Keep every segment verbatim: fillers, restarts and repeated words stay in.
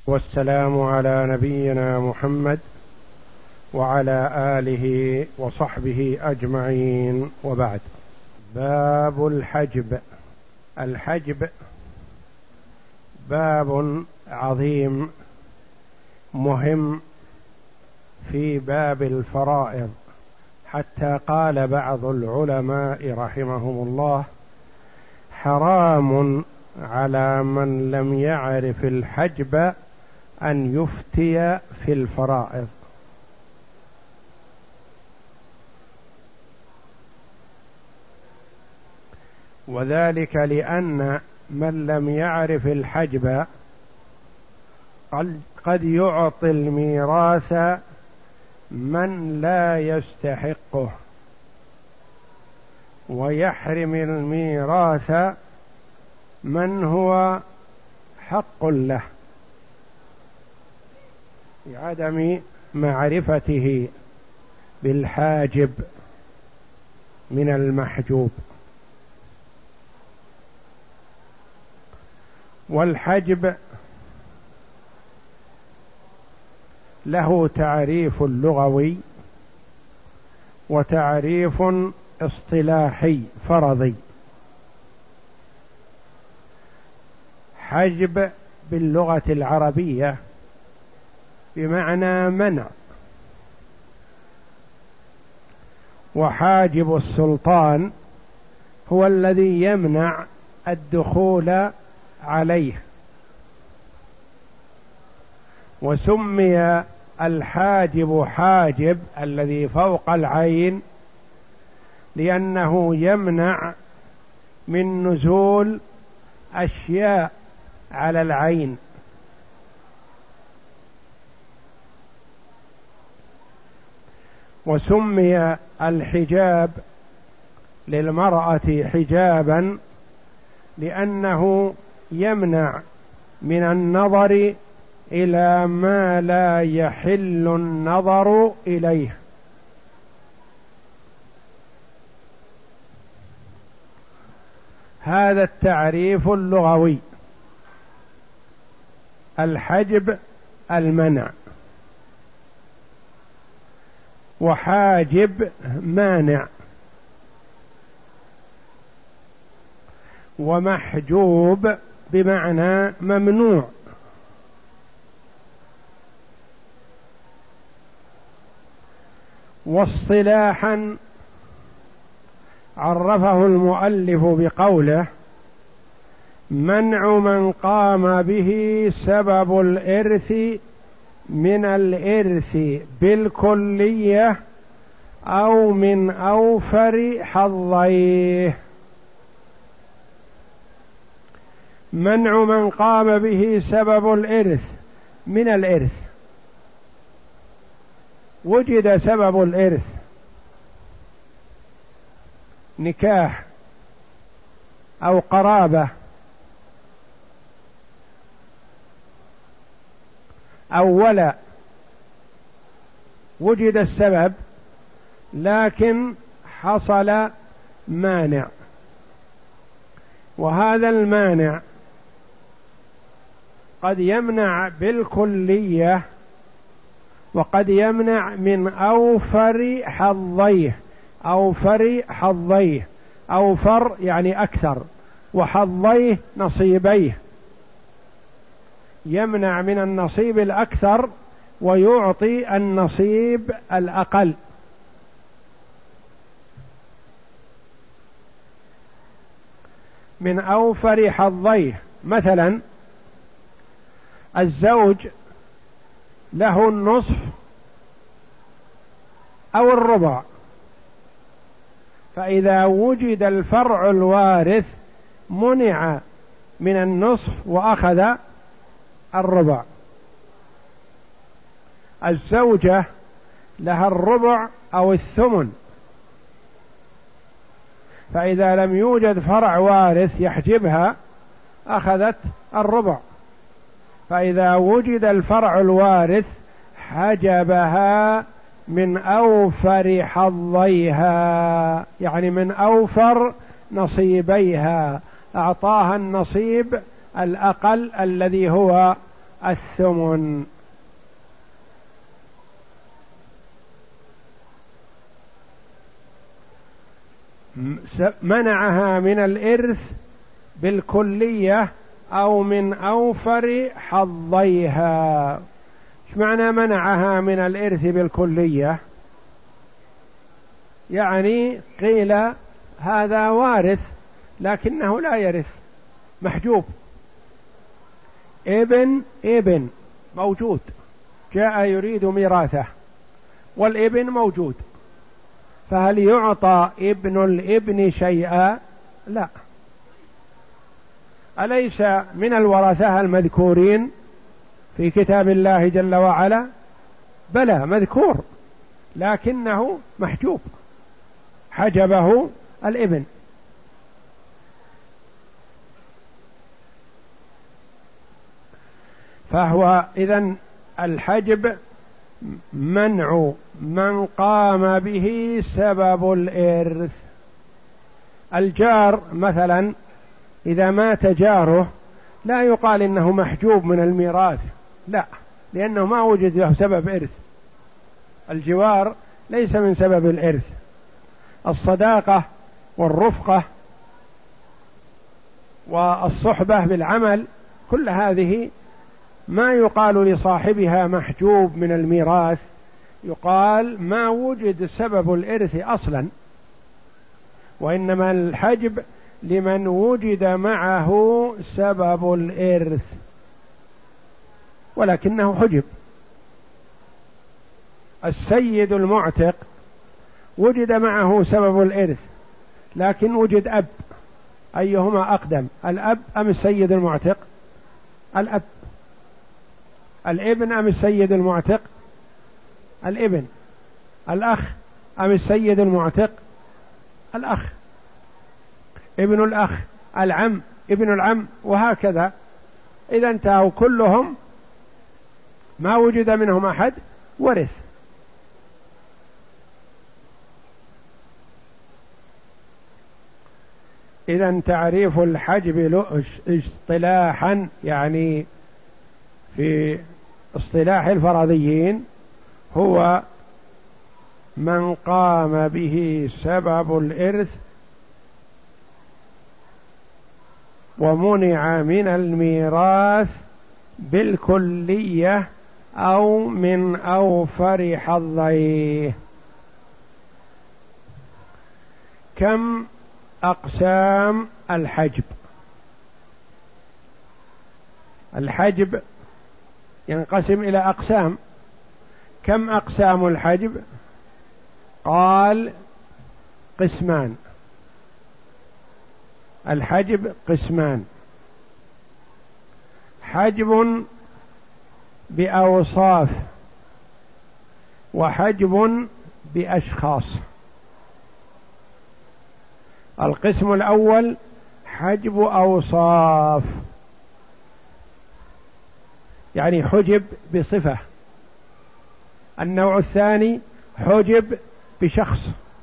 والسلام على نبينا محمد وعلى آله وصحبه أجمعين، وبعد. باب الحجب. الحجب باب عظيم مهم في باب الفرائض، حتى قال بعض العلماء رحمهم الله: حرام على من لم يعرف الحجب أن يفتي في الفرائض. وذلك لأن من لم يعرف الحجب قد يعطي الميراث من لا يستحقه، ويحرم الميراث من هو حق له لعدم معرفته بالحاجب من المحجوب. والحجب له تعريف لغوي وتعريف اصطلاحي فرضي. حجب باللغة العربية بمعنى منع، وحاجب السلطان هو الذي يمنع الدخول عليه. وسمي الحاجب حاجب الذي فوق العين لأنه يمنع من نزول أشياء على العين. وسمي الحجاب للمرأة حجابا لأنه يمنع من النظر إلى ما لا يحل النظر إليه. هذا التعريف اللغوي. الحجب المنع، وحاجب مانع، ومحجوب بمعنى ممنوع. واصطلاحا عرفه المؤلف بقوله: منع من قام به سبب الإرث من الإرث بالكلية أو من أوفر حظيه. منع من قام به سبب الإرث من الإرث. وجد سبب الإرث نكاح أو قرابة أو ولا، وجد السبب لكن حصل مانع، وهذا المانع قد يمنع بالكلية وقد يمنع من أوفر حظيه. أوفر حظيه، أوفر يعني أكثر، وحظيه نصيبيه، يمنع من النصيب الأكثر ويعطي النصيب الأقل. من أوفر حظيه، مثلا الزوج له النصف أو الربع، فإذا وجد الفرع الوارث منع من النصف وأخذ الربع. الزوجة لها الربع أو الثمن، فإذا لم يوجد فرع وارث يحجبها أخذت الربع، فإذا وجد الفرع الوارث حجبها من أوفر حظيها، يعني من أوفر نصيبيها، أعطاها النصيب الأقل الذي هو الثمن. منعها من الإرث بالكلية أو من أوفر حظيها. ايش معنى منعها من الإرث بالكلية؟ يعني قيل هذا وارث لكنه لا يرث، محجوب. ابن ابن موجود، جاء يريد ميراثه والابن موجود، فهل يعطى ابن الابن شيئا؟ لا. أليس من الورثة المذكورين في كتاب الله جل وعلا؟ بلى مذكور، لكنه محجوب، حجبه الابن. فهو إذن الحجب منع من قام به سبب الإرث. الجار مثلا إذا مات جاره لا يقال إنه محجوب من الميراث، لا، لأنه ما وجد له سبب إرث. الجوار ليس من سبب الإرث. الصداقة والرفقة والصحبة بالعمل كل هذه ما يقال لصاحبها محجوب من الميراث، يقال ما وجد سبب الإرث أصلا، وإنما الحجب لمن وجد معه سبب الإرث ولكنه حجب. السيد المعتق وجد معه سبب الإرث لكن وجد أب، أيهما أقدم، الأب أم السيد المعتق؟ الأب. الابن أم السيد المعتق؟ الابن. الأخ أم السيد المعتق؟ الأخ. ابن الأخ، العم، ابن العم، وهكذا. إذا انتهوا كلهم ما وجد منهم أحد ورث. إذا تعريف الحجب اصطلاحا، يعني في اصطلاح الفرضيين، هو من قام به سبب الإرث ومنع من الميراث بالكلية أو من أوفر حظيه. كم أقسام الحجب؟ الحجب ينقسم إلى أقسام. كم أقسام الحجب؟ قال قسمان. الحجب قسمان: حجب بأوصاف وحجب بأشخاص. القسم الأول حجب أوصاف، يعني حجب بصفة. النوع الثاني حجب بشخص.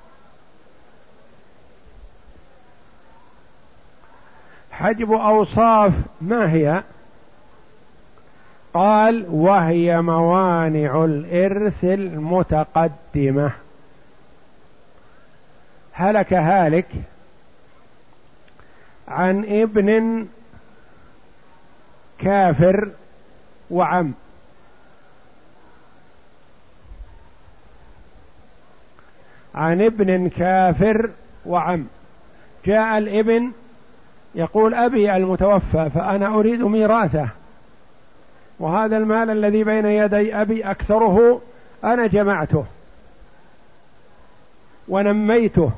حجب أوصاف ما هي؟ قال وهي موانع الإرث المتقدمة. هلك هالك عن ابن كافر وعم، عن ابن كافر وعم. جاء الابن يقول أبي المتوفى فأنا أريد ميراثه، وهذا المال الذي بين يدي أبي أكثره أنا جمعته ونميته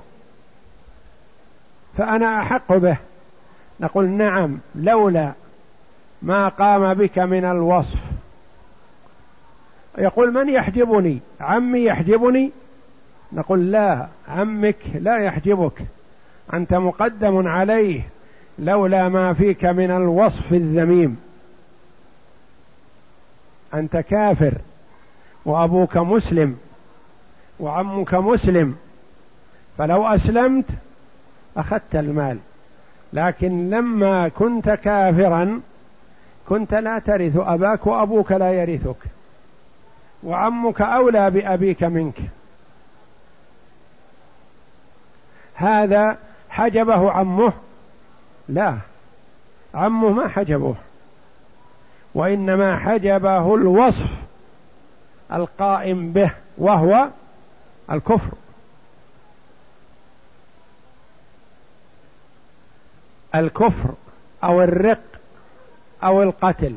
فأنا أحق به. نقول نعم، لولا ما قام بك من الوصف. يقول من يحجبني؟ عمي يحجبني؟ نقول لا، عمك لا يحجبك، أنت مقدم عليه لولا ما فيك من الوصف الذميم. أنت كافر وأبوك مسلم وعمك مسلم، فلو أسلمت أخذت المال، لكن لما كنت كافرا كنت لا ترث أباك وأبوك لا يرثك، وعمك أولى بأبيك منك. هذا حجبه عمه؟ لا، عمه ما حجبه، وإنما حجبه الوصف القائم به وهو الكفر. الكفر أو الرق أو القتل.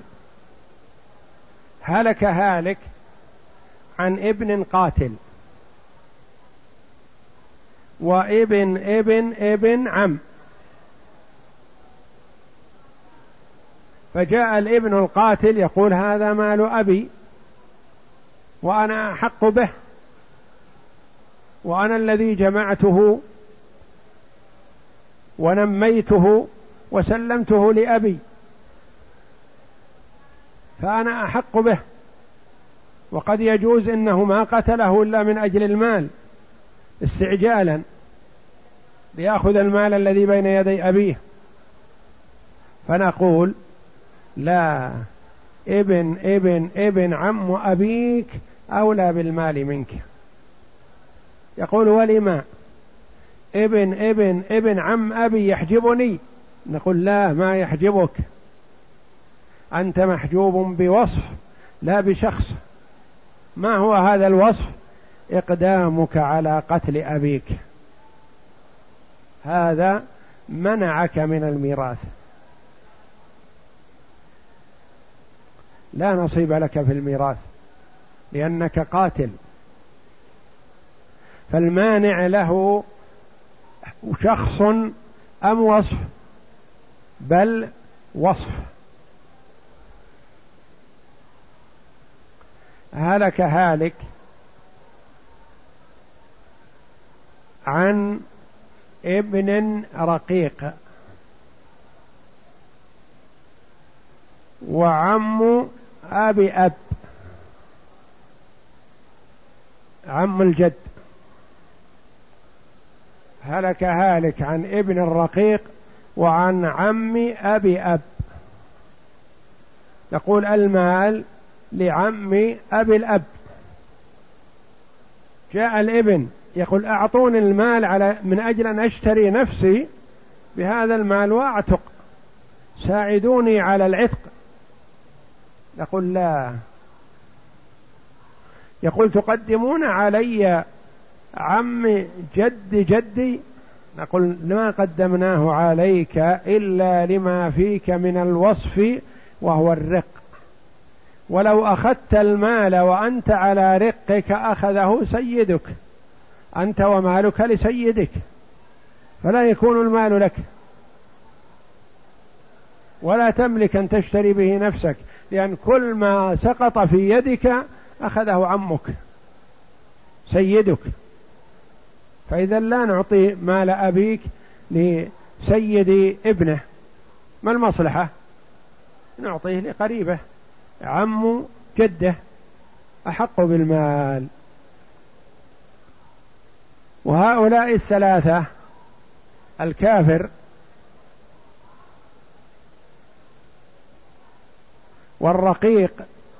هلك هالك عن ابن قاتل وابن ابن ابن عم، فجاء الابن القاتل يقول هذا مال أبي وأنا أحق به، وأنا الذي جمعته ونميته وسلمته لأبي، فأنا أحق به. وقد يجوز إنه ما قتله إلا من أجل المال استعجالا ليأخذ المال الذي بين يدي أبيه، فنقول لا، ابن ابن ابن عم أبيك أولى بالمال منك. يقول ولما؟ ابن ابن ابن عم أبي يحجبني؟ نقول لا، ما يحجبك، أنت محجوب بوصف لا بشخص. ما هو هذا الوصف؟ إقدامك على قتل أبيك، هذا منعك من الميراث، لا نصيب لك في الميراث لأنك قاتل. فالمانع له شخص أم وصف؟ بل وصف. هلك هالك عن ابن رقيق وعم أبي أب، عم الجد. هلك هالك عن ابن الرقيق وعن عم أبي أب. نقول المال لعم أبي الأب. جاء الابن يقول أعطوني المال على من أجل أن أشتري نفسي بهذا المال وأعتق، ساعدوني على العتق. نقول لا. يقول تقدمون علي عم جد جدي؟ نقول ما قدمناه عليك إلا لما فيك من الوصف وهو الرق، ولو أخذت المال وأنت على رقك أخذه سيدك، أنت ومالك لسيدك، فلا يكون المال لك ولا تملك أن تشتري به نفسك، لأن كل ما سقط في يدك أخذه عمك سيدك. فإذا لا نعطي مال أبيك لسيد ابنه، ما المصلحة؟ نعطيه لقريبه، عم جده أحق بالمال. وهؤلاء الثلاثة، الكافر والرقيق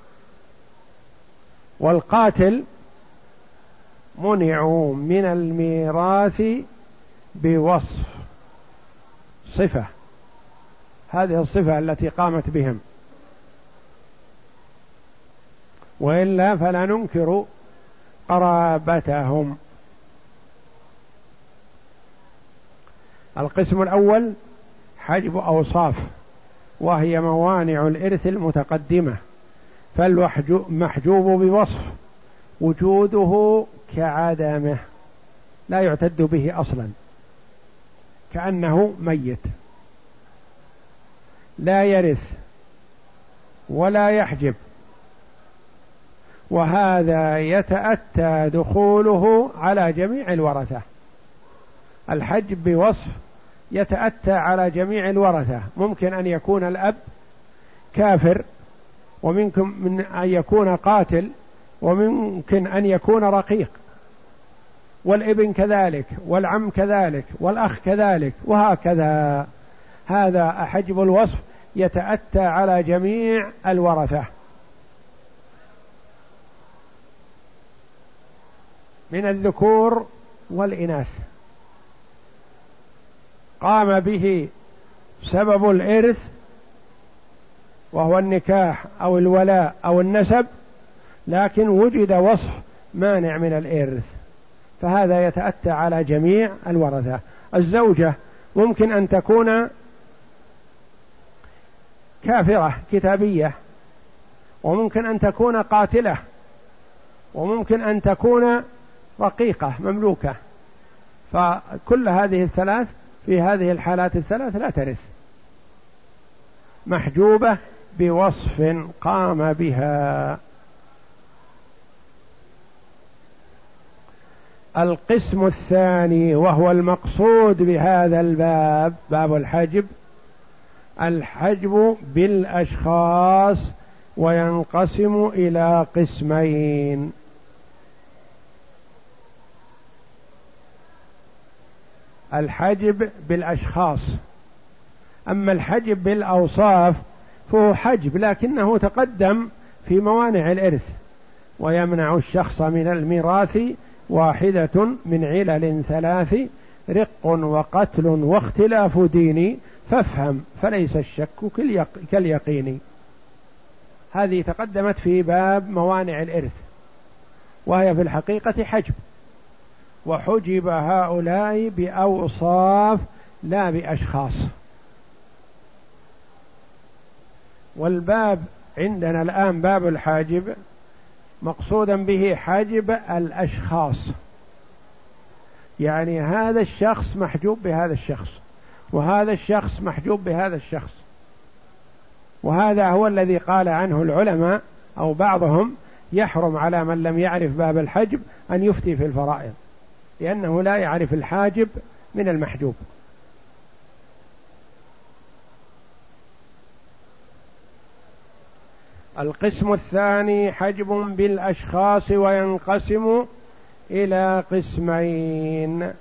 والقاتل، منعوا من الميراث بوصف، صفة، هذه الصفة التي قامت بهم، وإلا فلا ننكر قرابتهم. القسم الأول حجب أوصاف، وهي موانع الإرث المتقدمة، فالمحجوب بوصف وجوده كعدمه، لا يعتد به أصلا، كأنه ميت، لا يرث ولا يحجب. وهذا يتأتى دخوله على جميع الورثة. الحجب بوصف يتأتى على جميع الورثة، ممكن أن يكون الأب كافر، وممكن من أن يكون قاتل، وممكن أن يكون رقيق، والابن كذلك، والعم كذلك، والأخ كذلك، وهكذا. هذا حجب الوصف يتأتى على جميع الورثة من الذكور والإناث، قام به سبب الإرث وهو النكاح أو الولاء أو النسب، لكن وجد وصف مانع من الإرث، فهذا يتأتى على جميع الورثة. الزوجة ممكن أن تكون كافرة كتابية، وممكن أن تكون قاتلة، وممكن أن تكون رقيقة مملوكة، فكل هذه الثلاث في هذه الحالات الثلاث لا ترث، محجوبة بوصف قام بها. القسم الثاني وهو المقصود بهذا الباب، باب الحجب، الحجب بالأشخاص، وينقسم إلى قسمين. الحجب بالأشخاص، أما الحجب بالأوصاف فهو حجب لكنه تقدم في موانع الإرث، ويمنع الشخص من الميراث واحدة من علل ثلاث: رق وقتل واختلاف دين، فافهم فليس الشك كاليقين. هذه تقدمت في باب موانع الإرث، وهي في الحقيقة حجب، وحجب هؤلاء بأوصاف لا بأشخاص. والباب عندنا الآن باب الحاجب مقصودا به حاجب الأشخاص، يعني هذا الشخص محجوب بهذا الشخص، وهذا الشخص محجوب بهذا الشخص. وهذا هو الذي قال عنه العلماء أو بعضهم: يحرم على من لم يعرف باب الحجب أن يفتي في الفرائض، لأنه لا يعرف الحاجب من المحجوب. القسم الثاني حجب بالأشخاص، وينقسم إلى قسمين.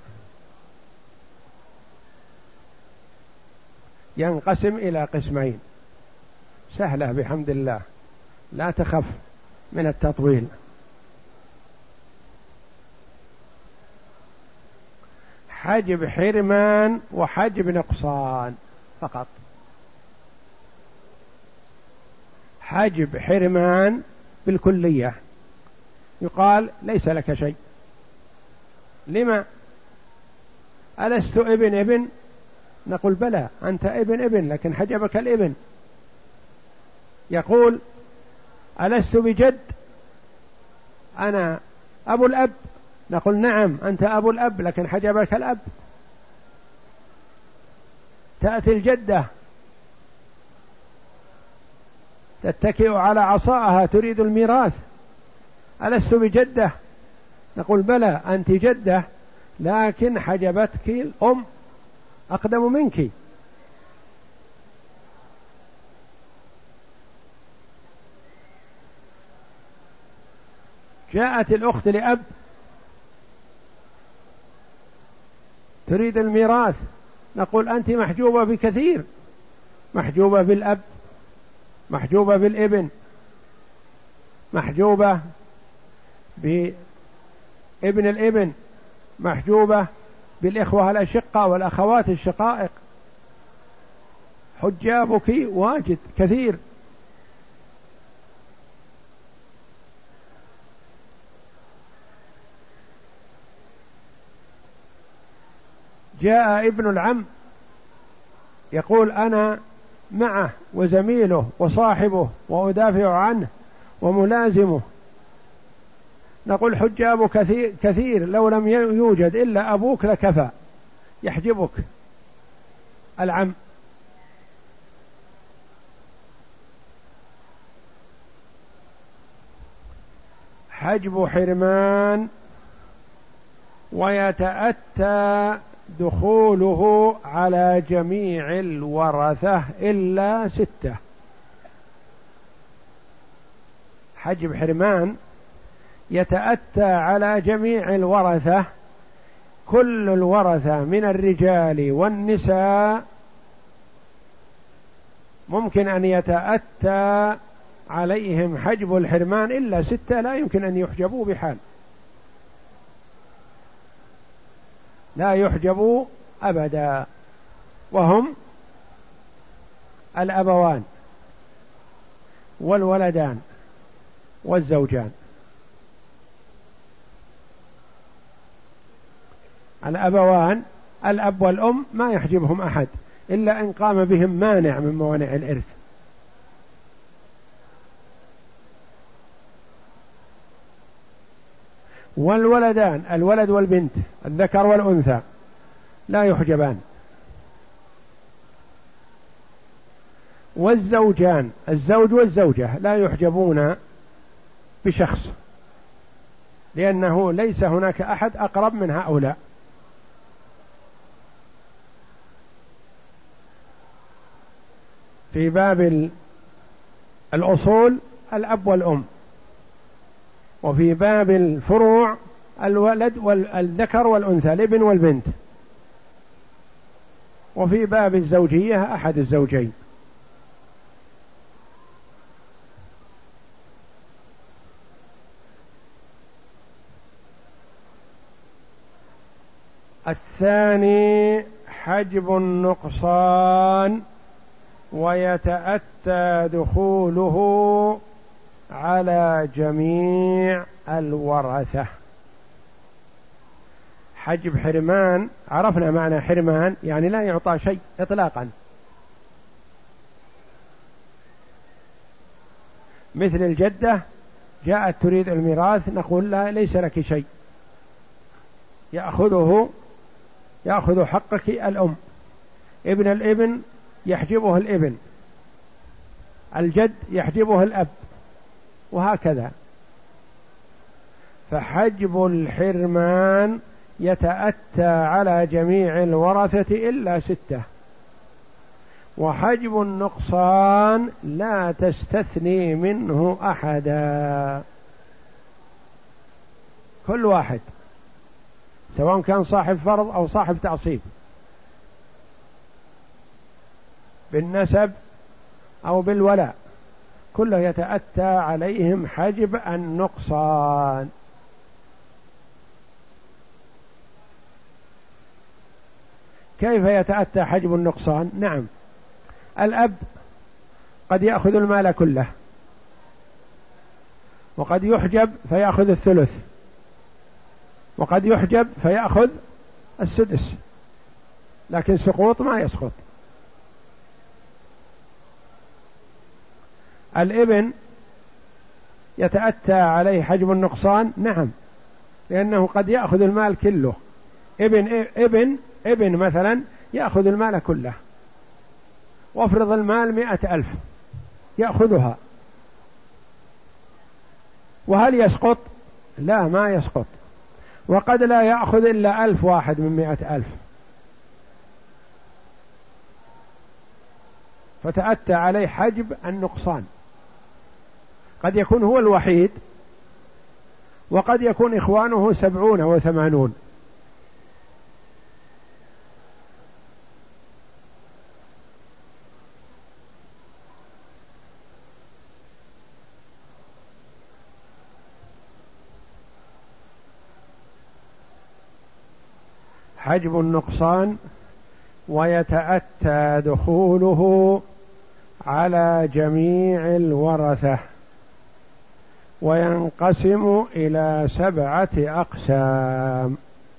ينقسم إلى قسمين، سهلة بحمد الله، لا تخف من التطويل. حجب حرمان وحجب نقصان فقط. حجب حرمان بالكلية، يقال ليس لك شيء. لما؟ ألست ابن ابن؟ نقول بلى، أنت ابن ابن لكن حجبك الابن. يقول ألست بجد؟ أنا أبو الأب. نقول نعم أنت أبو الأب لكن حجبك الأب. تأتي الجدة تتكئ على عصاها تريد الميراث: ألست بجدة؟ نقول بلى أنت جدة لكن حجبتك الأم أقدم منك. جاءت الأخت لأب تريد الميراث، نقول أنت محجوبة بكثير، محجوبة بالأب، محجوبة بالابن، محجوبة بابن الابن، محجوبة بالإخوة الأشقة والأخوات الشقائق. حجابك واجد كثير. جاء ابن العم يقول أنا معه وزميله وصاحبه وأدافع عنه وملازمه، نقول حجابه كثير, كثير لو لم يوجد إلا أبوك لكفى، يحجبك العم. حجب حرمان، ويتأتى دخوله على جميع الورثة إلا ستة. حجب حرمان يتأتى على جميع الورثة، كل الورثة من الرجال والنساء ممكن أن يتأتى عليهم حجب الحرمان إلا ستة لا يمكن أن يحجبوا بحال، لا يحجبوا أبدا، وهم الأبوان والولدان والزوجان. الأبوان الأب والأم ما يحجبهم أحد إلا إن قام بهم مانع من موانع الإرث. والولدان الولد والبنت الذكر والأنثى لا يحجبان. والزوجان الزوج والزوجة لا يحجبون بشخص، لأنه ليس هناك أحد أقرب من هؤلاء. في باب الأصول الأب والأم، وفي باب الفروع الولد والذكر والأنثى الابن والبنت، وفي باب الزوجية أحد الزوجين. الثاني حجب النقصان، ويتأتى دخوله على جميع الورثة. حجب حرمان عرفنا معنى حرمان، يعني لا يعطى شيء إطلاقا، مثل الجدة جاءت تريد الميراث نقول لا ليس لك شيء، يأخذه يأخذ حقك الأم. ابن الابن يحجبه الابن، الجد يحجبه الأب، وهكذا. فحجب الحرمان يتأتى على جميع الورثة إلا ستة. وحجب النقصان لا تستثني منه أحدا، كل واحد سواء كان صاحب فرض أو صاحب تعصيب، بالنسب أو بالولاء، كله يتأتى عليهم حجب النقصان. كيف يتأتى حجب النقصان؟ نعم، الأب قد يأخذ المال كله، وقد يحجب فيأخذ الثلث، وقد يحجب فيأخذ السدس، لكن سقوط ما يسقط. الابن يتأتى عليه حجب النقصان، نعم، لأنه قد يأخذ المال كله. ابن ابن ابن مثلا يأخذ المال كله، وافرض المال مئة ألف يأخذها، وهل يسقط؟ لا، ما يسقط. وقد لا يأخذ إلا ألف واحد من مئة ألف، فتأتى عليه حجب النقصان. قد يكون هو الوحيد، وقد يكون إخوانه سبعون وثمانون. حجب النقصان ويتأتى دخوله على جميع الورثة، وينقسم إلى سبعة أقسام.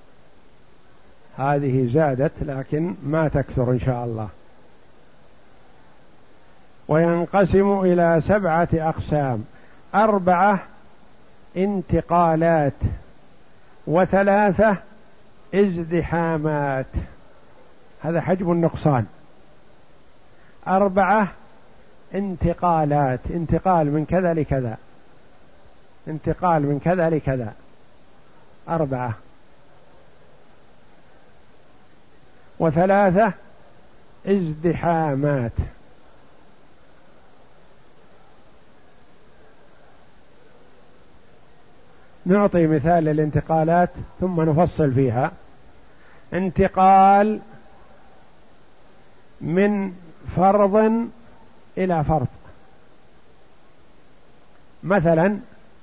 هذه زادت لكن ما تكثر إن شاء الله. وينقسم إلى سبعة أقسام: أربعة انتقالات، وثلاثة ازدحامات. هذا حجب النقصان. أربعة انتقالات، انتقال من كذا لكذا، انتقال من كذا لكذا، أربعة. وثلاثة ازدحامات. نعطي مثال للانتقالات ثم نفصل فيها. انتقال من فرض إلى فرض. مثلا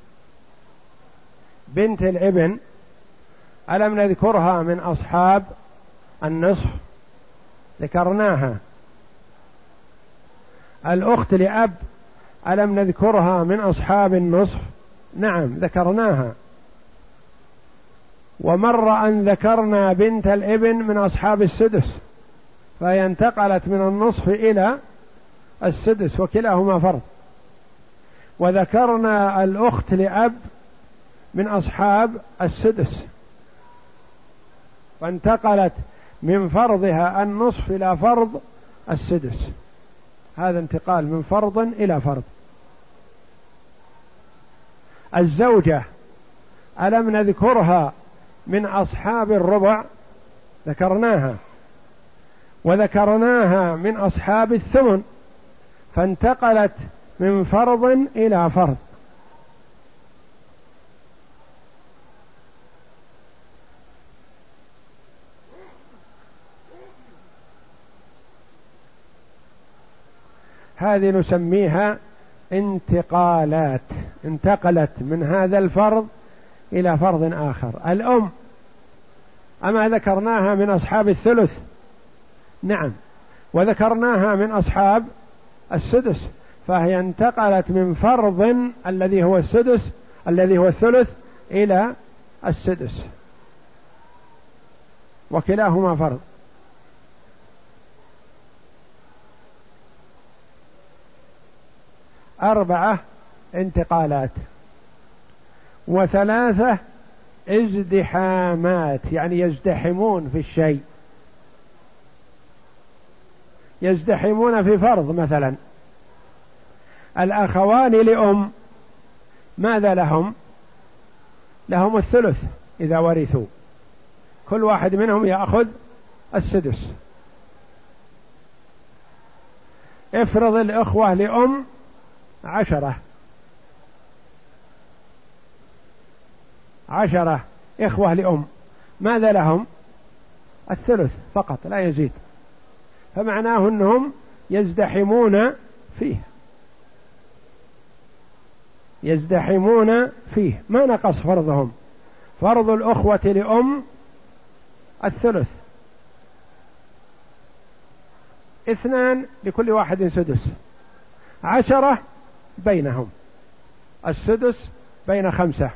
بنت الابن ألم نذكرها من أصحاب النصف؟ ذكرناها. الأخت لأب ألم نذكرها من أصحاب النصف؟ نعم ذكرناها. ومر أن ذكرنا بنت الابن من أصحاب السدس، فهي انتقلت من النصف إلى السدس وكلاهما فرض. وذكرنا الأخت لأب من أصحاب السدس، فانتقلت من فرضها النصف إلى فرض السدس. هذا انتقال من فرض إلى فرض. الزوجة ألم نذكرها من أصحاب الربع؟ ذكرناها. وذكرناها من أصحاب الثمن، فانتقلت من فرض إلى فرض. هذه نسميها انتقالات، انتقلت من هذا الفرض إلى فرض آخر. الأم أما ذكرناها من أصحاب الثلث؟ نعم. وذكرناها من أصحاب السدس، فهي انتقلت من فرض الذي هو السدس الذي هو الثلث إلى السدس، وكلاهما فرض. أربعة انتقالات. وثلاثة ازدحامات، يعني يزدحمون في الشيء، يزدحمون في فرض. مثلا الأخوان لأم ماذا لهم؟ لهم الثلث إذا ورثوا، كل واحد منهم يأخذ السدس. افرض الإخوة لأم عشرة، عشرة إخوة لأم ماذا لهم؟ الثلث فقط لا يزيد، فمعناه أنهم يزدحمون فيه، يزدحمون فيه، ما نقص فرضهم. فرض الأخوة لأم الثلث، اثنان لكل واحد سدس، عشرة بينهم، السدس بين خمسة،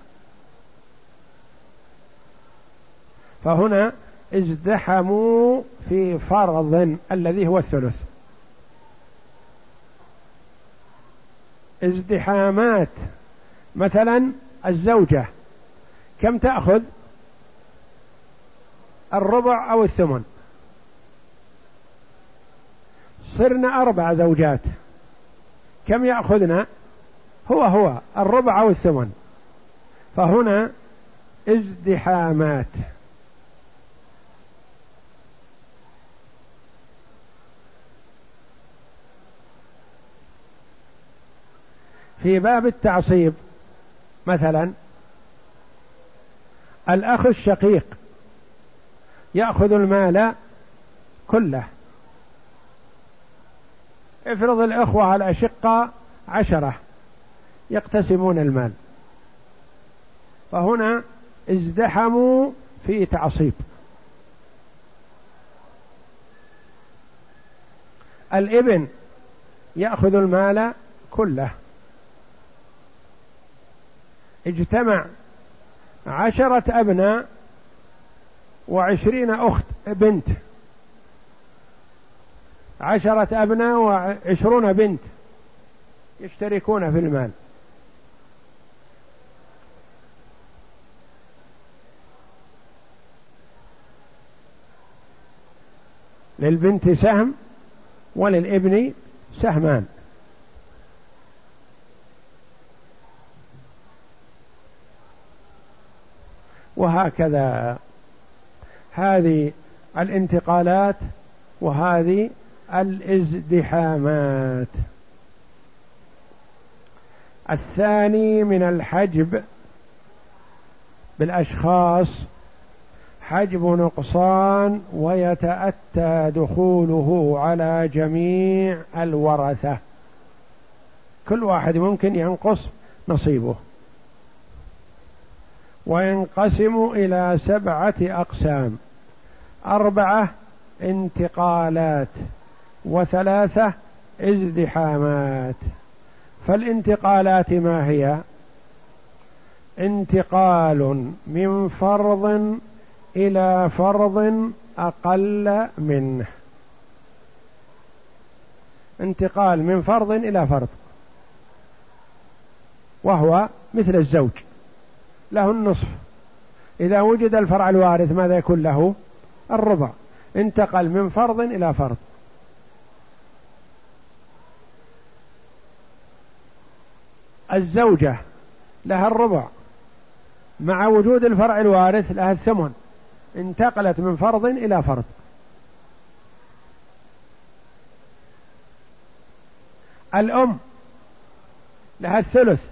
فهنا ازدحموا في فرض الذي هو الثلث. ازدحامات. مثلا الزوجة كم تأخذ؟ الربع أو الثمن. صرنا أربع زوجات، كم يأخذنا؟ هو هو الربع أو الثمن، فهنا ازدحامات. في باب التعصيب مثلا الأخ الشقيق يأخذ المال كله. افرض الإخوة الأشقاء عشرة يقتسمون المال، فهنا ازدحموا في تعصيب. الابن يأخذ المال كله، اجتمع عشرة أبناء وعشرين أخت بنت، عشرة أبناء وعشرون بنت يشتركون في المال. للبنت سهم وللابن سهمان. وهكذا هذه الانتقالات وهذه الازدحامات. الثاني من الحجب بالأشخاص حجب نقصان ويتأتى دخوله على جميع الورثة. كل واحد ممكن ينقص نصيبه. وينقسم إلى سبعة أقسام: أربعة انتقالات، وثلاثة ازدحامات. فالانتقالات ما هي؟ انتقال من فرض إلى فرض أقل منه. انتقال من فرض إلى فرض، وهو مثل الزوج له النصف، إذا وجد الفرع الوارث ماذا يكون له؟ الربع. انتقل من فرض إلى فرض. الزوجة لها الربع، مع وجود الفرع الوارث لها الثمن، انتقلت من فرض إلى فرض. الأم لها الثلث،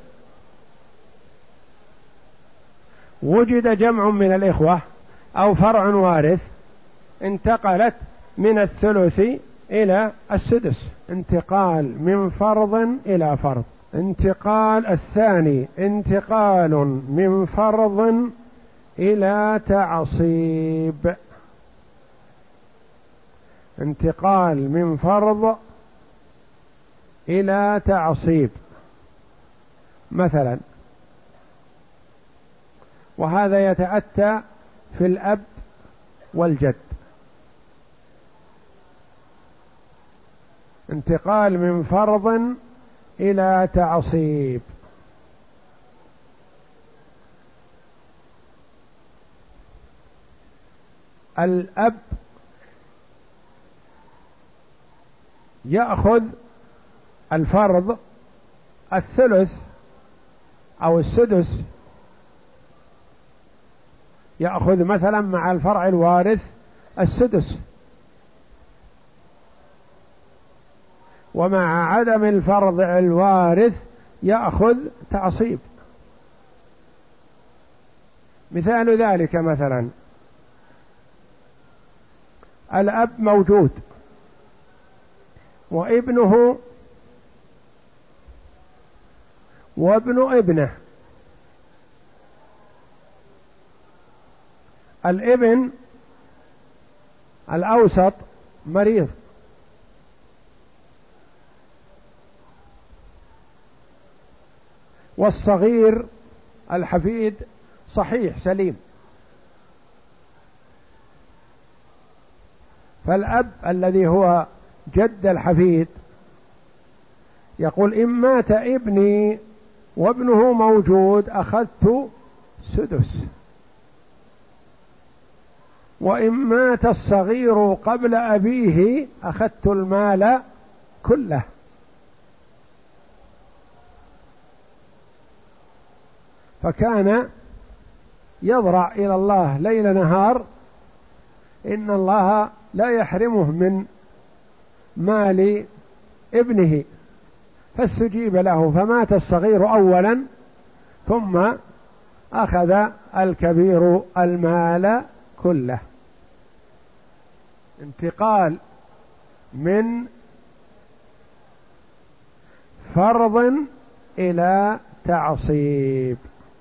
وجد جمع من الإخوة أو فرع وارث، انتقلت من الثلث إلى السدس. انتقال من فرض إلى فرض. انتقال الثاني انتقال من فرض إلى تعصيب. انتقال من فرض إلى تعصيب مثلا، وهذا يتأتى في الأب والجد. انتقال من فرض إلى تعصيب. الأب يأخذ الفرض الثلث أو السدس، يأخذ مثلا مع الفرع الوارث السدس، ومع عدم الفرض الوارث يأخذ تعصيب. مثال ذلك مثلا الأب موجود وابنه وابن ابنه. الابن الأوسط مريض، والصغير الحفيد صحيح سليم. فالأب الذي هو جد الحفيد يقول: إن مات ابني وابنه موجود أخذت سدس، وإن مات الصغير قبل أبيه أخذت المال كله. فكان يضرع إلى الله ليل نهار: إن الله لا يحرمه من مال ابنه، فاستجيب له، فمات الصغير أولا ثم أخذ الكبير المال كله. انتقال من فرض إلى تعصيب.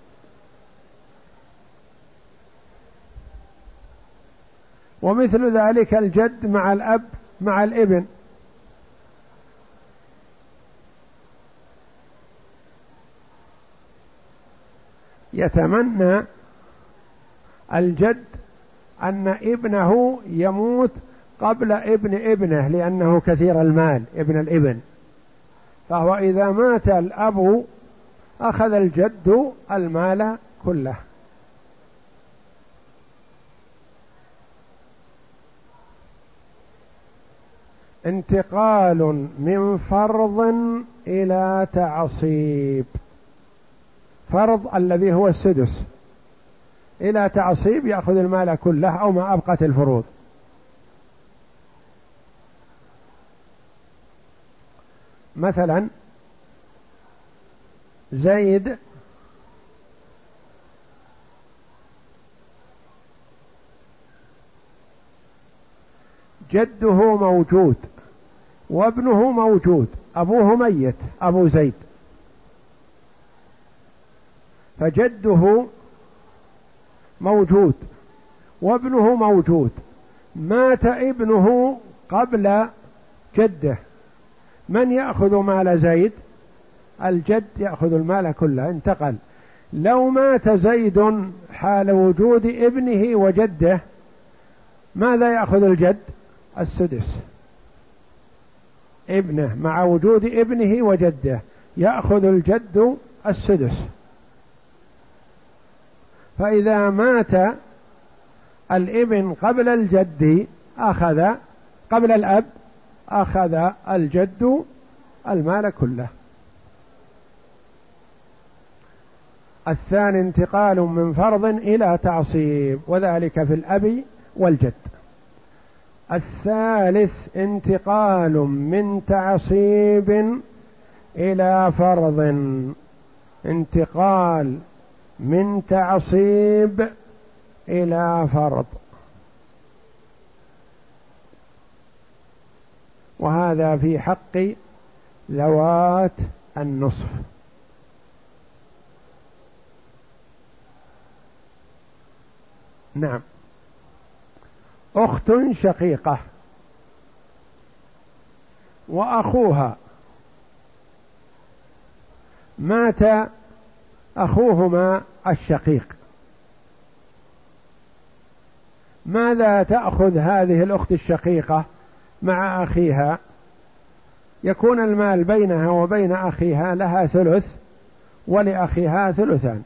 ومثل ذلك الجد مع الأب مع الابن. يتمنى الجد أن ابنه يموت قبل ابن ابنه لأنه كثير المال ابن الابن، فهو إذا مات الأب أخذ الجد المال كله. انتقال من فرض إلى تعصيب. فرض الذي هو السدس إلى تعصيب يأخذ المال كله أو ما أبقت الفروض. مثلا زيد جده موجود وابنه موجود، أبوه ميت أبو زيد، فجده موجود وابنه موجود، مات ابنه قبل جده، من يأخذ مال زيد؟ الجد يأخذ المال كله، انتقل. لو مات زيد حال وجود ابنه وجده ماذا يأخذ الجد؟ السدس. ابنه مع وجود ابنه وجده يأخذ الجد السدس. فإذا مات الابن قبل الجد أخذ قبل الأب أخذ الجد المال كله. الثاني انتقال من فرض إلى تعصيب، وذلك في الأب والجد. الثالث انتقال من تعصيب إلى فرض، انتقال من تعصيب إلى فرض، وهذا في حق ذوات النصف. نعم، أخت شقيقة وأخوها، مات أخوهما الشقيق، ماذا تأخذ هذه الأخت الشقيقة مع أخيها؟ يكون المال بينها وبين أخيها، لها ثلث ولأخيها ثلثان.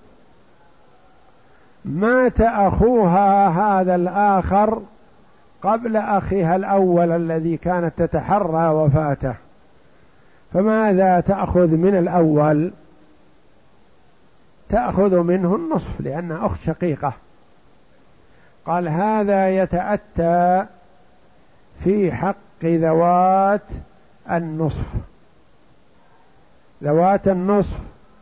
مات أخوها هذا الآخر قبل أخيها الأول الذي كانت تتحرى وفاته، فماذا تأخذ من الأول؟ تأخذ منه النصف لأنها أخت شقيقة. قال هذا يتأتى في حق ذوات النصف. ذوات النصف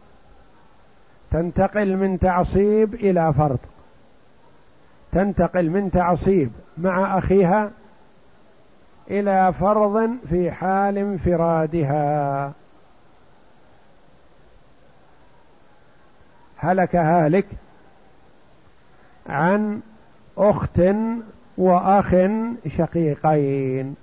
تنتقل من تعصيب إلى فرض، تنتقل من تعصيب مع أخيها إلى فرض في حال انفرادها. هلك هالك عن أخت وأخ شقيقين،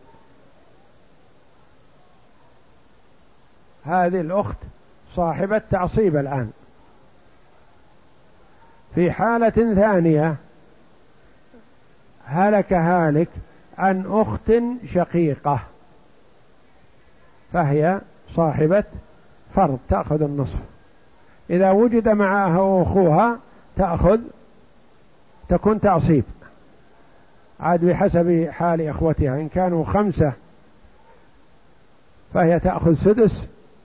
هذه الأخت صاحبة تعصيب الآن. في حالة ثانية هلك هالك عن أخت شقيقة، فهي صاحبة فرض تأخذ النصف. إذا وجد معها أخوها تأخذ تكون تعصيب، عاد بحسب حال أخوتها، إن كانوا خمسة فهي تأخذ سدس،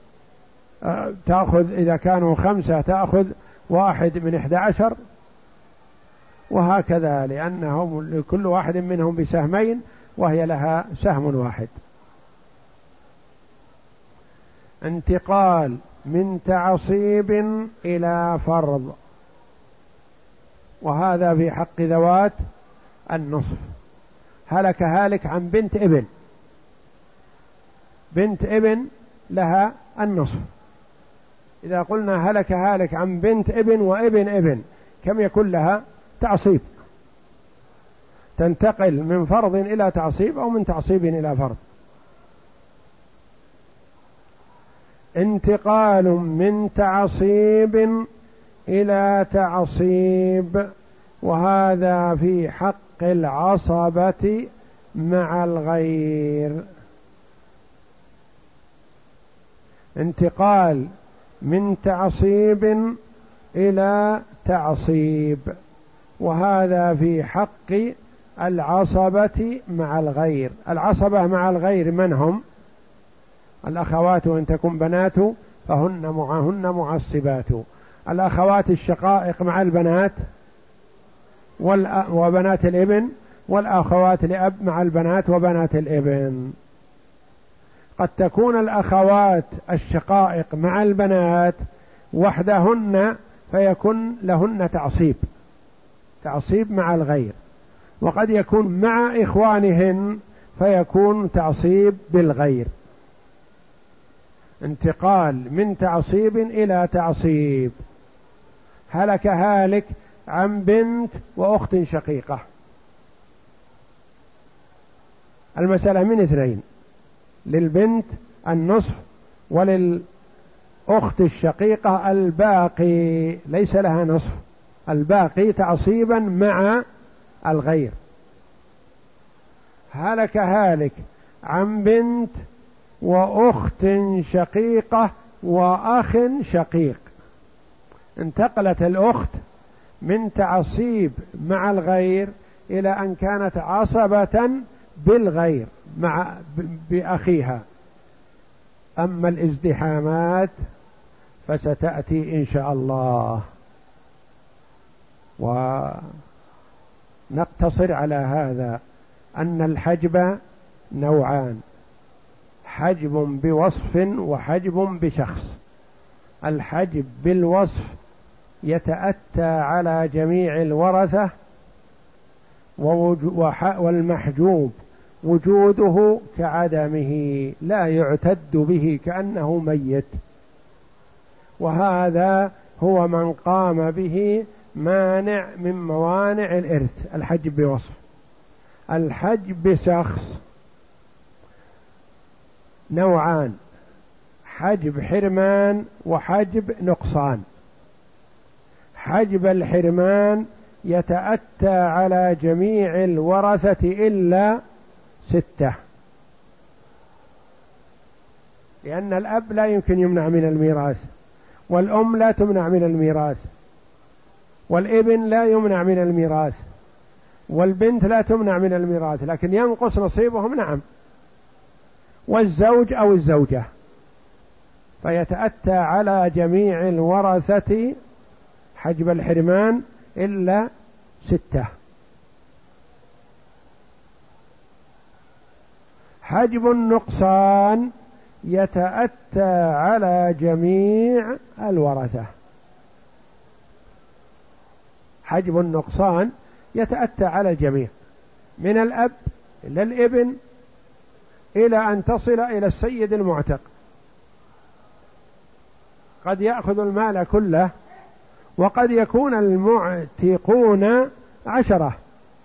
تأخذ إذا كانوا خمسة تأخذ واحد من إحدى عشر، وهكذا، لأنهم لكل واحد منهم بسهمين وهي لها سهم واحد. انتقال من تعصيب إلى فرض، وهذا في حق ذوات النصف. هلك هالك عن بنت ابن، بنت ابن لها النصف. إذا قلنا هلك هالك عن بنت ابن وابن ابن كم يكون لها؟ تعصيب، تنتقل من فرض إلى تعصيب أو من تعصيب إلى فرض. انتقال من تعصيب إلى تعصيب، وهذا في حق العصبة مع الغير. انتقال من تعصيب إلى تعصيب، وهذا في حق العصبة مع الغير. العصبة مع الغير من هم؟ الأخوات وإن تكن بنات فهن معهن معصبات. الأخوات الشقائق مع البنات وبنات الابن، والأخوات لأب مع البنات وبنات الابن. قد تكون الأخوات الشقائق مع البنات وحدهن فيكون لهن تعصيب، تعصيب مع الغير، وقد يكون مع إخوانهن فيكون تعصيب بالغير. انتقال من تعصيب إلى تعصيب. هلك هالك عن بنت وأخت شقيقة، المسألة من اثنين، للبنت النصف وللأخت الشقيقة الباقي، ليس لها نصف، الباقي تعصيبا مع الغير. هلك هالك عن بنت وأخت شقيقة وأخ شقيق، انتقلت الأخت من تعصيب مع الغير إلى أن كانت عصبة بالغير مع بأخيها. أما الازدحامات فستأتي إن شاء الله، ونقتصر على هذا أن الحجب نوعان: حجب بوصف وحجب بشخص. الحجب بالوصف يتأتى على جميع الورثة، والمحجوب وجوده كعدمه لا يعتد به كأنه ميت، وهذا هو من قام به مانع من موانع الإرث، الحجب بوصف. الحجب بشخص نوعان: حجب حرمان وحجب نقصان. حجب الحرمان يتأتى على جميع الورثة إلا ستة، لأن الأب لا يمكن يمنع من الميراث، والأم لا تمنع من الميراث، والابن لا يمنع من الميراث، والبنت لا تمنع من الميراث، لكن ينقص نصيبهم نعم، والزوج أو الزوجة. فيتأتى على جميع الورثة حجب الحرمان إلا ستة. حجب النقصان يتأتى على جميع الورثة. حجب النقصان يتأتى على الجميع، من الأب إلى الابن إلى أن تصل إلى السيد المعتق. قد يأخذ المال كله، وقد يكون المعتقون عشرة،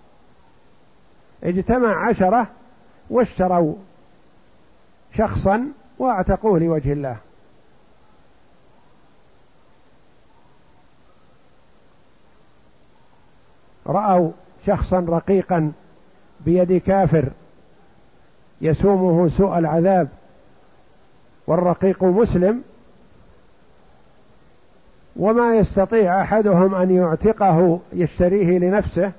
اجتمع عشرة واشتروا شخصا واعتقوه لوجه الله، رأوا شخصا رقيقا بيد كافر يسومه سوء العذاب، والرقيق مسلم، وما يستطيع أحدهم أن يعتقه يشتريه لنفسه،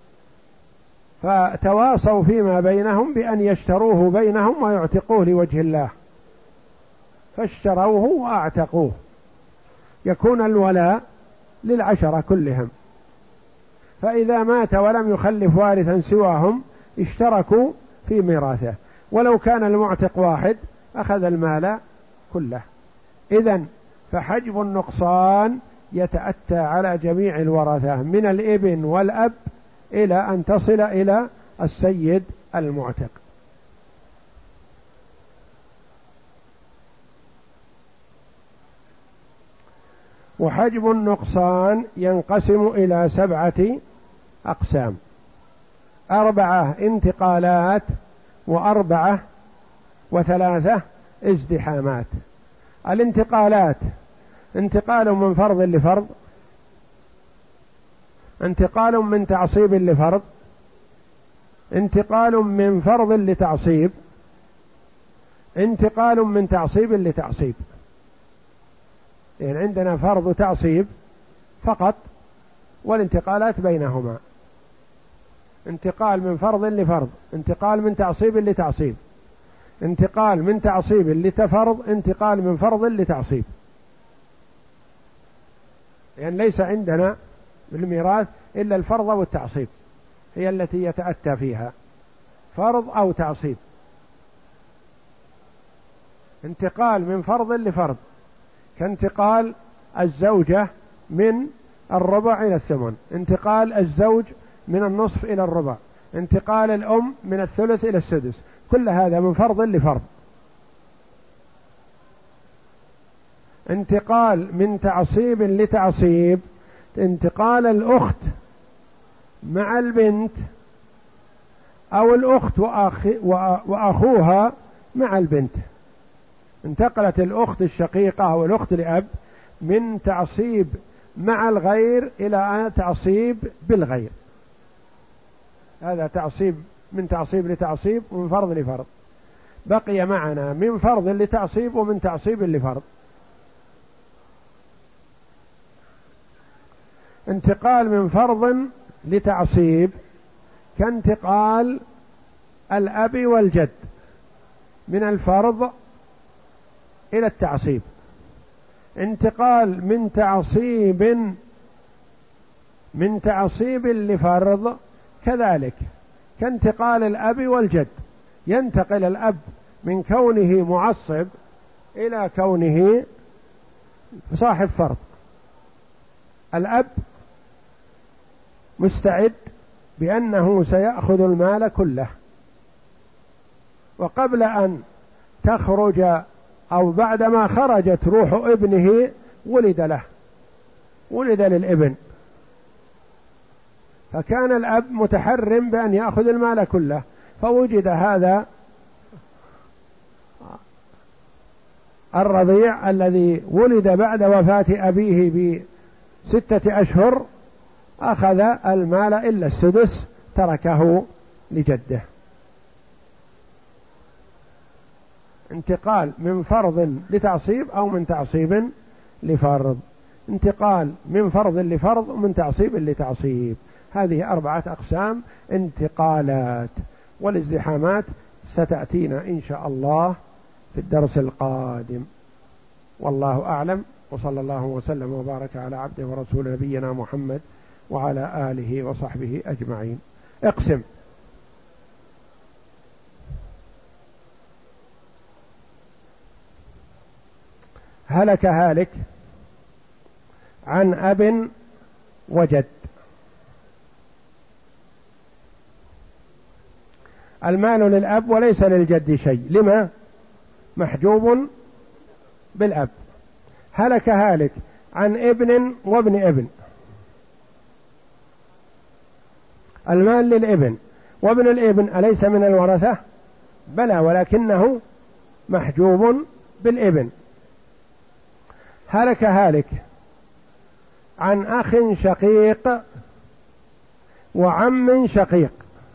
فتواصوا فيما بينهم بأن يشتروه بينهم ويعتقوه لوجه الله، فاشتروه وأعتقوه، يكون الولاء للعشرة كلهم. فإذا مات ولم يخلف وارثا سواهم اشتركوا في ميراثه، ولو كان المعتق واحد أخذ المال كله. إذن فحجب النقصان يتأتى على جميع الورثة من الابن والأب إلى أن تصل إلى السيد المعتق. وحجب النقصان ينقسم إلى سبعة أقسام: أربعة انتقالات، وأربعة وثلاثة ازدحامات. الانتقالات: انتقال من فرض لفرض، انتقال من تعصيب لفرض، انتقال من فرض لتعصيب، انتقال من تعصيب لتعصيب. يعني عندنا فرض تعصيب فقط، والانتقالات بينهما: انتقال من فرض لفرض، انتقال من تعصيب لتعصيب، انتقال من تعصيب لتفرض، انتقال من فرض لتعصيب. يعني ليس عندنا بالميراث إلا الفرض والتعصيب، هي التي يتأتى فيها فرض أو تعصيب. انتقال من فرض لفرض كانتقال الزوجة من الربع إلى الثمن، انتقال الزوج من النصف إلى الربع، انتقال الأم من الثلث إلى السدس، كل هذا من فرض لفرض. انتقال من تعصيب لتعصيب، انتقال الأخت مع البنت أو الأخت وأخوها مع البنت. انتقلت الأخت الشقيقة أو الأخت لأب من تعصيب مع الغير إلى تعصيب بالغير، هذا تعصيب من تعصيب لتعصيب ومن فرض لفرض. بقي معنا من فرض لتعصيب ومن تعصيب لفرض. انتقال من فرض لتعصيب كانتقال الأب والجد من الفرض إلى التعصيب. انتقال من تعصيب من تعصيب لفرض كذلك كانتقال الأب والجد، ينتقل الأب من كونه معصب إلى كونه صاحب فرض. الأب مستعد بأنه سيأخذ المال كله، وقبل أن تخرج أو بعدما خرجت روح ابنه ولد له ولد للابن، فكان الأب متحرم بأن يأخذ المال كله، فوجد هذا الرضيع الذي ولد بعد وفاة أبيه بستة أشهر، أخذ المال إلا السدس تركه لجده. انتقال من فرض لتعصيب أو من تعصيب لفرض، انتقال من فرض لفرض ومن تعصيب لتعصيب. هذه أربعة أقسام انتقالات، والازدحامات ستأتينا إن شاء الله في الدرس القادم. والله أعلم، وصلى الله وسلم وبارك على عبده ورسول نبينا محمد وعلى آله وصحبه أجمعين. اقسم. هلك هالك عن أب وجد. المال للأب وليس للجد شيء، لما؟ محجوب بالأب. هلك هالك عن ابن وابن ابن، المال للابن، وابن الابن أليس من الورثة؟ بلى، ولكنه محجوب بالابن. هلك هالك عن أخ شقيق وعم شقيق،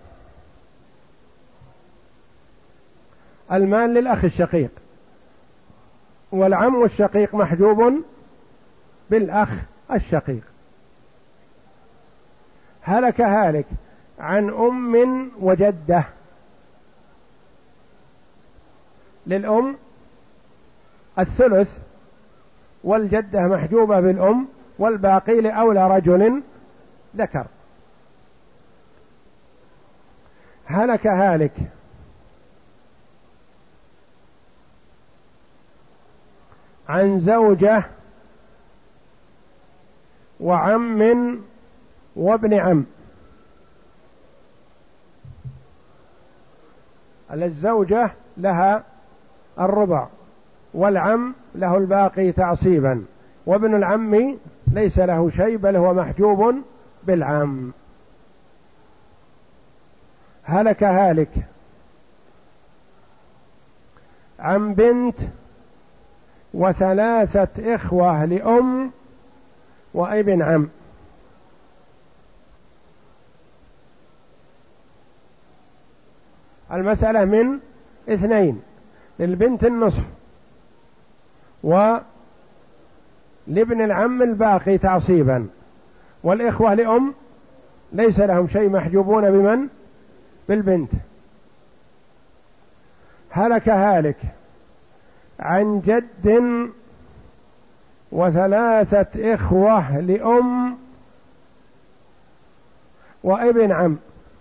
المال للأخ الشقيق، والعم الشقيق محجوب بالأخ الشقيق. هلك هالك عن أم وجدة، للأم الثلث والجدة محجوبة بالأم، والباقي لأولى رجل ذكر. هلك هالك عن زوجة وعم وابن عم، الزوجة لها الربع والعم له الباقي تعصيبا، وابن العم ليس له شيء بل هو محجوب بالعم. هلك هالك عن بنت وثلاثة إخوة لأم وابن عم، المسألة من اثنين، للبنت النصف ولابن العم الباقي تعصيبا، والإخوة لأم ليس لهم شيء محجوبون بمن؟ بالبنت. هلك هالك عن جد وثلاثة إخوة لأم وابن عم،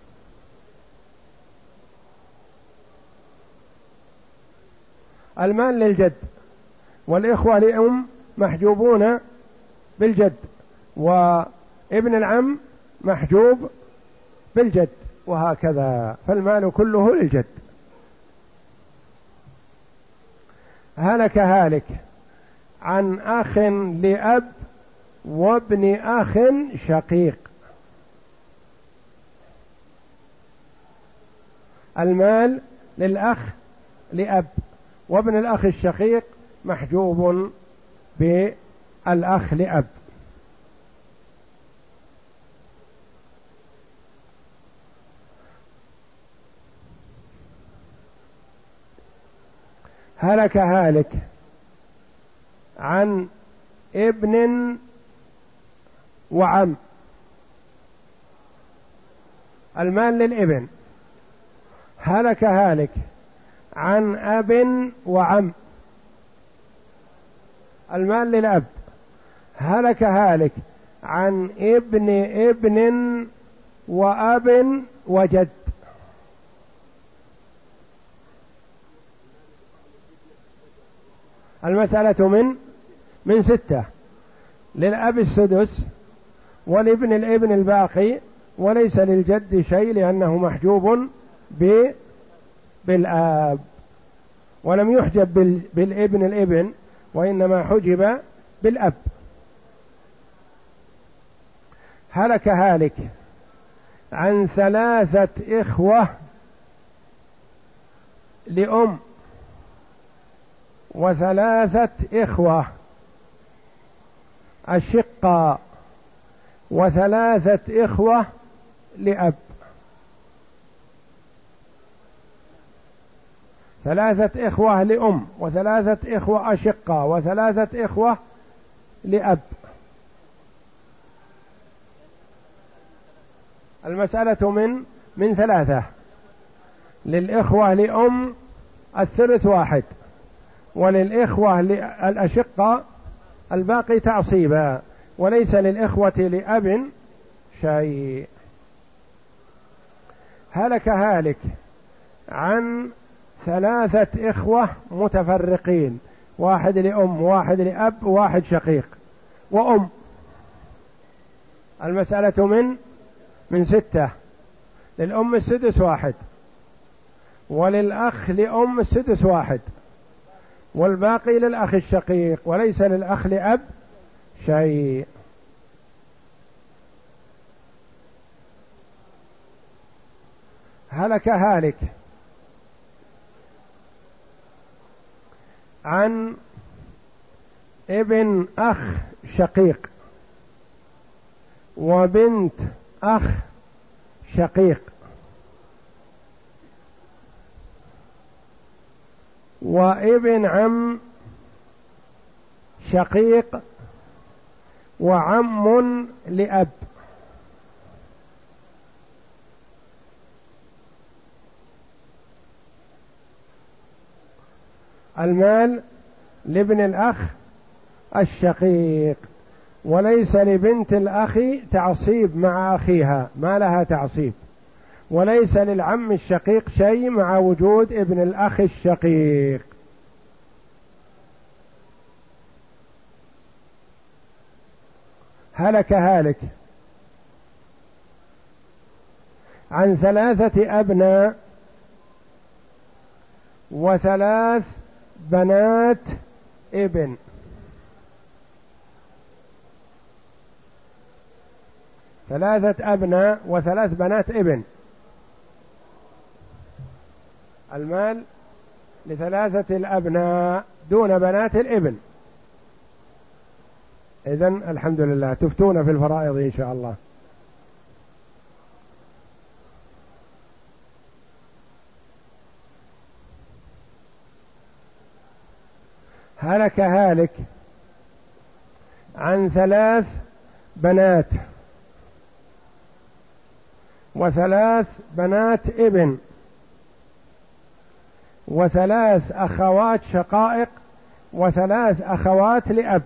المال للجد، والإخوة لأم محجوبون بالجد، وابن العم محجوب بالجد، وهكذا، فالمال كله للجد. هلك هالك عن أخ لأب وابن أخ شقيق. المال للأخ لأب، وابن الأخ الشقيق محجوب بالأخ لأب. هلك هالك عن ابن وعم. المال للابن. هلك هالك عن أب وعم. المال للأب. هلك هالك عن ابن ابن وأب وجد. المسألة من من ستة: للأب السدس، ولابن الابن الباقي، وليس للجد شيء لأنه محجوب ب بالآب، ولم يحجب بال... بالابن الابن، وإنما حجب بالأب. هلك هالك عن ثلاثة إخوة لأم وثلاثة إخوة أشقاء وثلاثة إخوة لأب. ثلاثة إخوة لأم وثلاثة إخوة أشقاء وثلاثة إخوة لأب. المسألة من من ثلاثة: للإخوة لأم الثلث واحد، وللإخوة الأشقاء الباقي تعصيبا، وليس للإخوة لأب شيء. هلك هالك عن ثلاثة إخوة متفرقين: واحد لأم، واحد لأب، واحد شقيق وأم. المسألة من من ستة: للأم السدس واحد، وللأخ لأم السدس واحد، والباقي للأخ الشقيق، وليس للأخ لأب شيء. هلك هالك عن ابن أخ شقيق وبنت أخ شقيق وابن عم شقيق وعم لأب. المال لابن الأخ الشقيق، وليس لبنت الأخ تعصيب مع أخيها، ما لها تعصيب، وليس للعم الشقيق شيء مع وجود ابن الأخ الشقيق. هلك هالك عن ثلاثة أبناء وثلاث بنات ابن. ثلاثة أبناء وثلاث بنات ابن. المال لثلاثة الأبناء دون بنات الابن. إذن الحمد لله تفتون في الفرائض إن شاء الله. هلك هالك عن ثلاث بنات وثلاث بنات ابن وثلاث أخوات شقائق وثلاث أخوات لأب.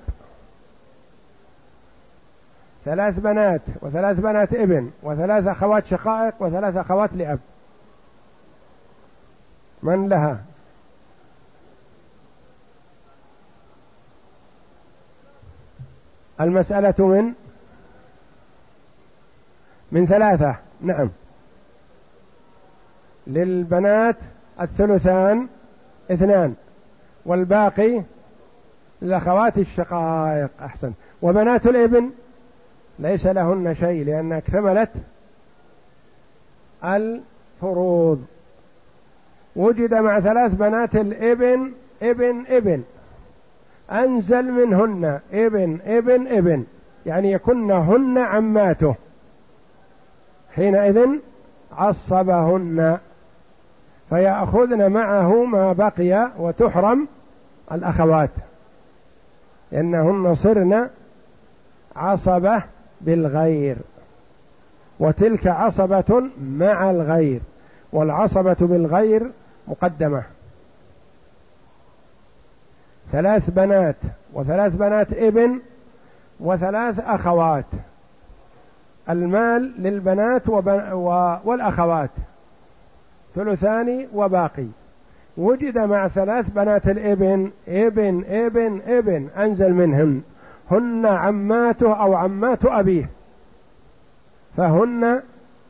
ثلاث بنات وثلاث بنات ابن وثلاث أخوات شقائق وثلاث أخوات لأب. من لها؟ المسألة من من ثلاثة. نعم، للبنات الثلثان اثنان، والباقي للأخوات الشقائق. أحسن. وبنات الابن ليس لهن شيء لأنها اكتملت الفروض. وجد مع ثلاث بنات الابن ابن ابن أنزل منهن ابن ابن ابن، يعني يكنهن عماته، حينئذ عصبهن فيأخذن معه ما بقي وتحرم الأخوات لأنهن صرن عصبة بالغير، وتلك عصبة مع الغير، والعصبة بالغير مقدمة. ثلاث بنات وثلاث بنات ابن وثلاث أخوات، المال للبنات والأخوات ثلثان وباقي. وجد مع ثلاث بنات الابن ابن ابن ابن أنزل منهن، هن عماته أو عمات أبيه، فهن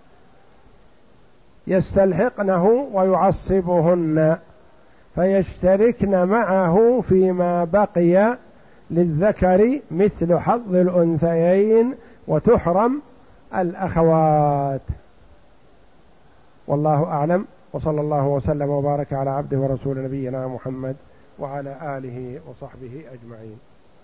يستلحقنه ويعصبهن فيشتركن معه فيما بقي للذكر مثل حظ الأنثيين وتحرم الأخوات. والله أعلم، وصلى الله وسلم وبارك على عبده ورسول نبينا محمد وعلى آله وصحبه أجمعين.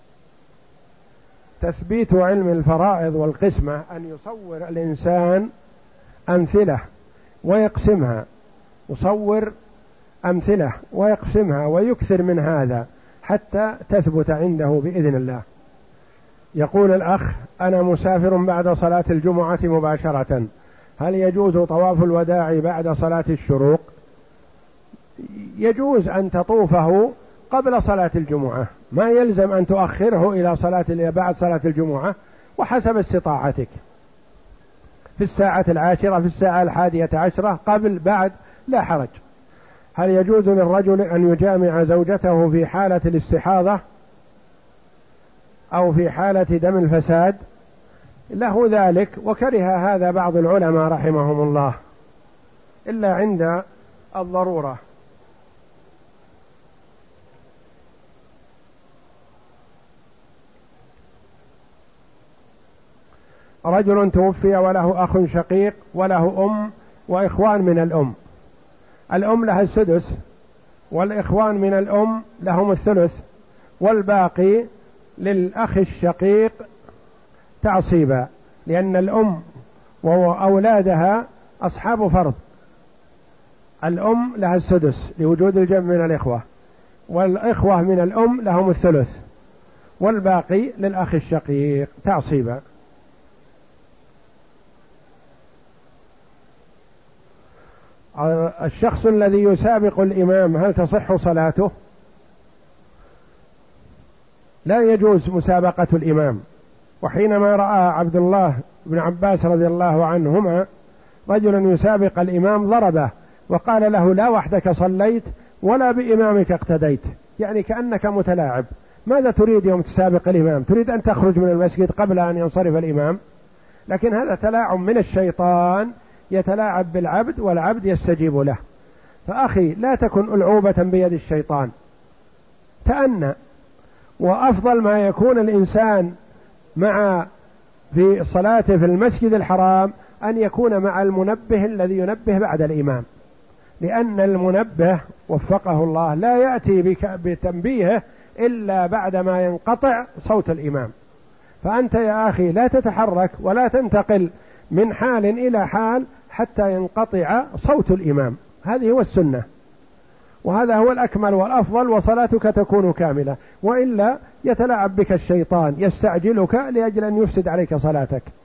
تثبيت علم الفرائض والقسمة أن يصور الإنسان أمثلة ويقسمها، يصور أمثلة ويقسمها ويكثر من هذا حتى تثبت عنده بإذن الله. يقول الأخ: أنا مسافر بعد صلاة الجمعة مباشرة، هل يجوز طواف الوداع بعد صلاة الشروق؟ يجوز أن تطوفه قبل صلاة الجمعة، ما يلزم أن تؤخره إلى صلاة بعد صلاة الجمعة، وحسب استطاعتك، في الساعة العاشرة، في الساعة الحادية عشرة، قبل بعد لا حرج. هل يجوز للرجل أن يجامع زوجته في حالة الاستحاضة أو في حالة دم الفساد؟ له ذلك، وكره هذا بعض العلماء رحمهم الله إلا عند الضرورة. رجل توفي وله أخ شقيق وله أم وإخوان من الأم، الأم لها السدس والإخوان من الأم لهم الثلث، والباقي للأخ الشقيق تعصيبا، لأن الأم وأولادها أصحاب فرض. الأم لها السدس لوجود الجمع من الإخوة، والإخوة من الأم لهم الثلث، والباقي للأخ الشقيق تعصيبا. الشخص الذي يسابق الإمام هل تصح صلاته؟ لا يجوز مسابقة الإمام. وحينما رأى عبد الله بن عباس رضي الله عنهما رجلا يسابق الإمام ضربه وقال له: لا وحدك صليت ولا بإمامك اقتديت، يعني كأنك متلاعب. ماذا تريد يوم تسابق الإمام؟ تريد أن تخرج من المسجد قبل أن ينصرف الإمام؟ لكن هذا تلاعب من الشيطان يتلاعب بالعبد والعبد يستجيب له. فأخي لا تكن ألعوبة بيد الشيطان، تأنى. وأفضل ما يكون الإنسان مع في صلاته في المسجد الحرام أن يكون مع المنبه الذي ينبه بعد الإمام، لأن المنبه وفقه الله لا يأتي بتنبيهه إلا بعدما ينقطع صوت الإمام. فأنت يا أخي لا تتحرك ولا تنتقل من حال إلى حال حتى ينقطع صوت الإمام، هذه هو السنة، وهذا هو الأكمل والأفضل، وصلاتك تكون كاملة. وإلا يتلاعب بك الشيطان يستعجلك لأجل أن يفسد عليك صلاتك.